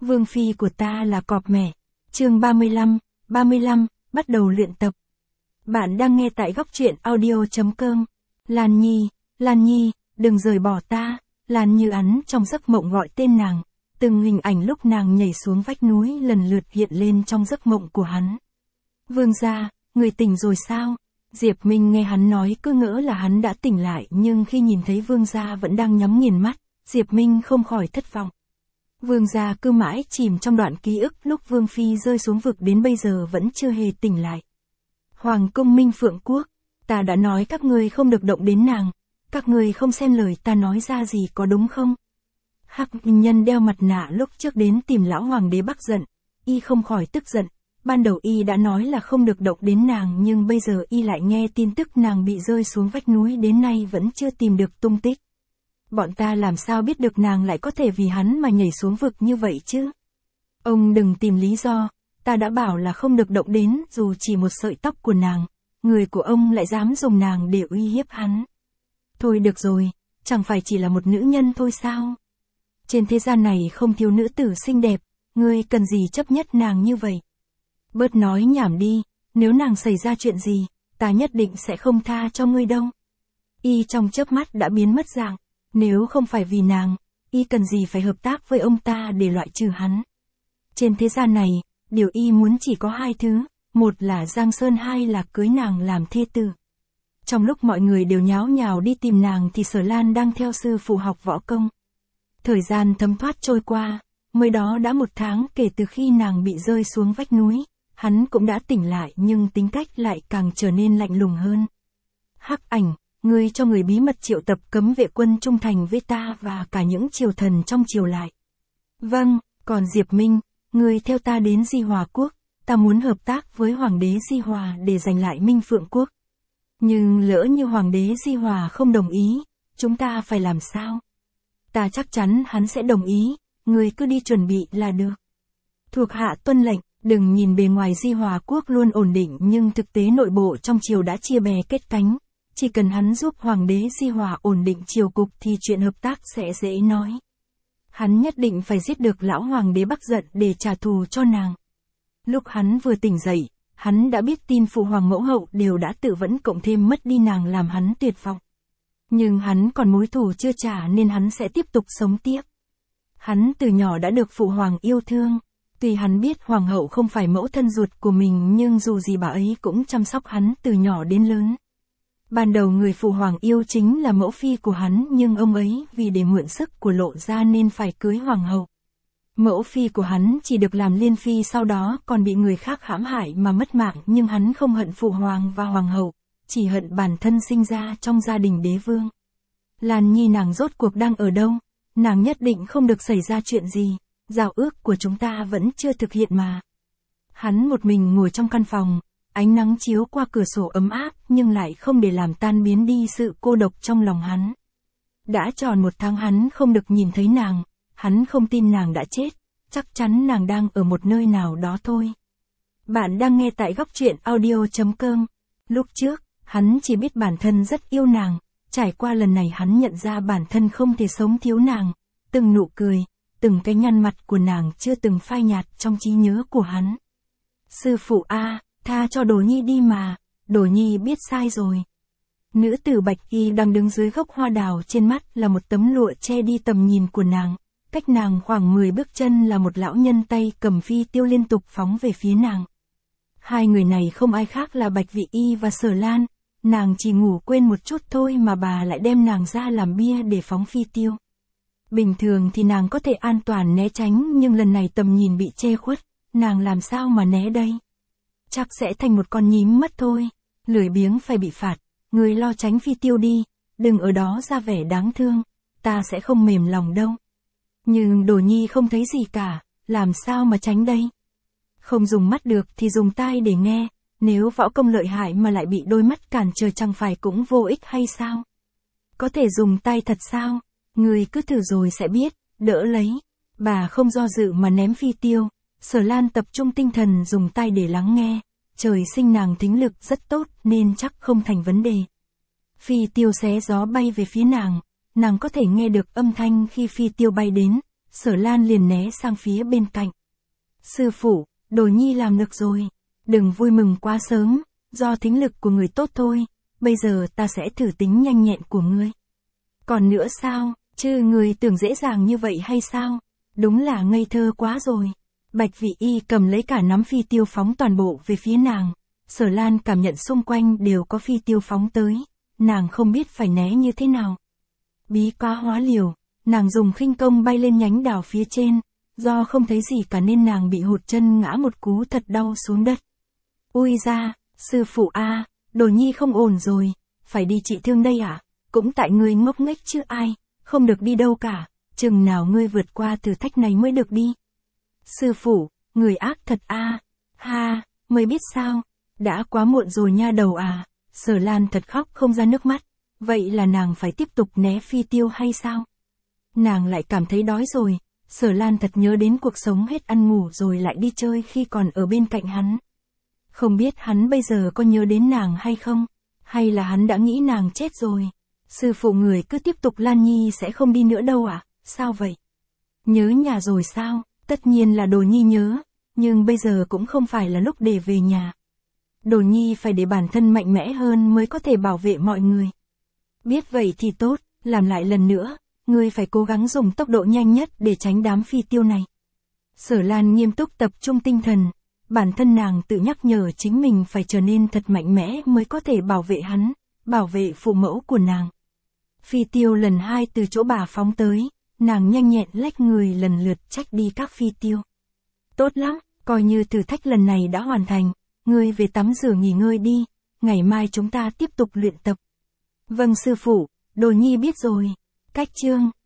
Vương phi của ta là cọp mẹ. Chương 35, bắt đầu luyện tập. Bạn đang nghe tại góc truyện audio.com. Lan Nhi, đừng rời bỏ ta. Lan Như Ắn trong giấc mộng gọi tên nàng. Từng hình ảnh lúc nàng nhảy xuống vách núi lần lượt hiện lên trong giấc mộng của hắn. Vương gia, người tỉnh rồi sao? Diệp Minh nghe hắn nói cứ ngỡ là hắn đã tỉnh lại, nhưng khi nhìn thấy vương gia vẫn đang nhắm nghiền mắt, Diệp Minh không khỏi thất vọng. Vương gia cứ mãi chìm trong đoạn ký ức lúc Vương phi rơi xuống vực đến bây giờ vẫn chưa hề tỉnh lại. Hoàng cung Minh Phượng Quốc, ta đã nói các ngươi không được động đến nàng, các ngươi không xem lời ta nói ra gì có đúng không? Hắc nhân đeo mặt nạ lúc trước đến tìm lão hoàng đế Bắc giận, y không khỏi tức giận. Ban đầu y đã nói là không được động đến nàng, nhưng bây giờ y lại nghe tin tức nàng bị rơi xuống vách núi đến nay vẫn chưa tìm được tung tích. Bọn ta làm sao biết được nàng lại có thể vì hắn mà nhảy xuống vực như vậy chứ? Ông đừng tìm lý do, ta đã bảo là không được động đến, dù chỉ một sợi tóc của nàng, người của ông lại dám dùng nàng để uy hiếp hắn. Thôi được rồi, chẳng phải chỉ là một nữ nhân thôi sao? Trên thế gian này không thiếu nữ tử xinh đẹp, ngươi cần gì chấp nhất nàng như vậy? Bớt nói nhảm đi, nếu nàng xảy ra chuyện gì, ta nhất định sẽ không tha cho ngươi đâu. Y trong chớp mắt đã biến mất dạng, nếu không phải vì nàng, y cần gì phải hợp tác với ông ta để loại trừ hắn. Trên thế gian này, điều y muốn chỉ có hai thứ, một là Giang Sơn, hai là cưới nàng làm thê tử. Trong lúc mọi người đều nháo nhào đi tìm nàng thì Sở Lan đang theo sư phụ học võ công. Thời gian thấm thoát trôi qua, mới đó đã 1 tháng kể từ khi nàng bị rơi xuống vách núi. Hắn cũng đã tỉnh lại nhưng tính cách lại càng trở nên lạnh lùng hơn. Hắc Ảnh, ngươi cho người bí mật triệu tập cấm vệ quân trung thành với ta và cả những triều thần trong triều lại. Vâng, còn Diệp Minh, ngươi theo ta đến Di Hòa Quốc, ta muốn hợp tác với Hoàng đế Di Hòa để giành lại Minh Phượng Quốc. Nhưng lỡ như Hoàng đế Di Hòa không đồng ý, chúng ta phải làm sao? Ta chắc chắn hắn sẽ đồng ý, ngươi cứ đi chuẩn bị là được. Thuộc hạ tuân lệnh. Đừng nhìn bề ngoài Di Hòa Quốc luôn ổn định nhưng thực tế nội bộ trong triều đã chia bè kết cánh. Chỉ cần hắn giúp Hoàng đế Di Hòa ổn định triều cục thì chuyện hợp tác sẽ dễ nói. Hắn nhất định phải giết được lão Hoàng đế Bắc giận để trả thù cho nàng. Lúc hắn vừa tỉnh dậy, hắn đã biết tin phụ hoàng mẫu hậu đều đã tự vẫn cộng thêm mất đi nàng làm hắn tuyệt vọng. Nhưng hắn còn mối thù chưa trả nên hắn sẽ tiếp tục sống tiếp. Hắn từ nhỏ đã được phụ hoàng yêu thương. Tuy hắn biết hoàng hậu không phải mẫu thân ruột của mình nhưng dù gì bà ấy cũng chăm sóc hắn từ nhỏ đến lớn. Ban đầu người phụ hoàng yêu chính là mẫu phi của hắn nhưng ông ấy vì để mượn sức của Lộ gia nên phải cưới hoàng hậu. Mẫu phi của hắn chỉ được làm liên phi, sau đó còn bị người khác hãm hại mà mất mạng, nhưng hắn không hận phụ hoàng và hoàng hậu, chỉ hận bản thân sinh ra trong gia đình đế vương. Lan Nhi nàng rốt cuộc đang ở đâu? Nàng nhất định không được xảy ra chuyện gì. Giao ước của chúng ta vẫn chưa thực hiện mà. Hắn một mình ngồi trong căn phòng, ánh nắng chiếu qua cửa sổ ấm áp nhưng lại không để làm tan biến đi sự cô độc trong lòng hắn. Đã tròn 1 tháng hắn không được nhìn thấy nàng, hắn không tin nàng đã chết, chắc chắn nàng đang ở một nơi nào đó thôi. Bạn đang nghe tại góc truyện audio.com. Lúc trước, hắn chỉ biết bản thân rất yêu nàng, trải qua lần này hắn nhận ra bản thân không thể sống thiếu nàng, từng nụ cười. Từng cái nhăn mặt của nàng chưa từng phai nhạt trong trí nhớ của hắn. Sư phụ a, tha cho Đồ Nhi đi mà, Đồ Nhi biết sai rồi. Nữ tử Bạch Y đang đứng dưới gốc hoa đào, trên mắt là một tấm lụa che đi tầm nhìn của nàng. Cách nàng khoảng 10 bước chân là một lão nhân tay cầm phi tiêu liên tục phóng về phía nàng. Hai người này không ai khác là Bạch Vị Y và Sở Lan. Nàng chỉ ngủ quên một chút thôi mà bà lại đem nàng ra làm bia để phóng phi tiêu. Bình thường thì nàng có thể an toàn né tránh nhưng lần này tầm nhìn bị che khuất, nàng làm sao mà né đây? Chắc sẽ thành một con nhím mất thôi, lười biếng phải bị phạt, người lo tránh phi tiêu đi, đừng ở đó ra vẻ đáng thương, ta sẽ không mềm lòng đâu. Nhưng Đồ Nhi không thấy gì cả, làm sao mà tránh đây? Không dùng mắt được thì dùng tai để nghe, nếu võ công lợi hại mà lại bị đôi mắt cản trở chẳng phải cũng vô ích hay sao? Có thể dùng tay thật sao? Người cứ thử rồi sẽ biết, đỡ lấy. Bà không do dự mà ném phi tiêu. Sở Lan tập trung tinh thần dùng tai để lắng nghe. Trời sinh nàng thính lực rất tốt nên chắc không thành vấn đề. Phi tiêu xé gió bay về phía nàng. Nàng có thể nghe được âm thanh khi phi tiêu bay đến. Sở Lan liền né sang phía bên cạnh. Sư phụ, Đồ Nhi làm được rồi. Đừng vui mừng quá sớm, do thính lực của người tốt thôi, bây giờ ta sẽ thử tính nhanh nhẹn của ngươi. Còn nữa sao, chứ người tưởng dễ dàng như vậy hay sao? Đúng là ngây thơ quá rồi. Bạch Vị Y cầm lấy cả nắm phi tiêu phóng toàn bộ về phía nàng. Sở Lan cảm nhận xung quanh đều có phi tiêu phóng tới, nàng không biết phải né như thế nào. Bí cá hóa liều, nàng dùng khinh công bay lên nhánh đào phía trên, do không thấy gì cả nên nàng bị hụt chân ngã một cú thật đau xuống đất. Ui ra, sư phụ a, Đồ Nhi không ổn rồi, phải đi trị thương đây à? Cũng tại ngươi ngốc nghếch chứ ai, không được đi đâu cả, chừng nào ngươi vượt qua thử thách này mới được đi. Sư phụ, người ác thật a, ha, mới biết sao, đã quá muộn rồi nha đầu à. Sở Lan thật khóc không ra nước mắt, vậy là nàng phải tiếp tục né phi tiêu hay sao? Nàng lại cảm thấy đói rồi, Sở Lan thật nhớ đến cuộc sống hết ăn ngủ rồi lại đi chơi khi còn ở bên cạnh hắn. Không biết hắn bây giờ có nhớ đến nàng hay không, hay là hắn đã nghĩ nàng chết rồi. Sư phụ người cứ tiếp tục, Lan Nhi sẽ không đi nữa đâu à, sao vậy? Nhớ nhà rồi sao? Tất nhiên là Đồ Nhi nhớ, nhưng bây giờ cũng không phải là lúc để về nhà. Đồ Nhi phải để bản thân mạnh mẽ hơn mới có thể bảo vệ mọi người. Biết vậy thì tốt, làm lại lần nữa, ngươi phải cố gắng dùng tốc độ nhanh nhất để tránh đám phi tiêu này. Sở Lan nghiêm túc tập trung tinh thần, bản thân nàng tự nhắc nhở chính mình phải trở nên thật mạnh mẽ mới có thể bảo vệ hắn, bảo vệ phụ mẫu của nàng. Phi tiêu lần 2 từ chỗ bà phóng tới, nàng nhanh nhẹn lách người lần lượt trách đi các phi tiêu. Tốt lắm, coi như thử thách lần này đã hoàn thành, ngươi về tắm rửa nghỉ ngơi đi, ngày mai chúng ta tiếp tục luyện tập. Vâng sư phụ, Đồ Nhi biết rồi. Cách chương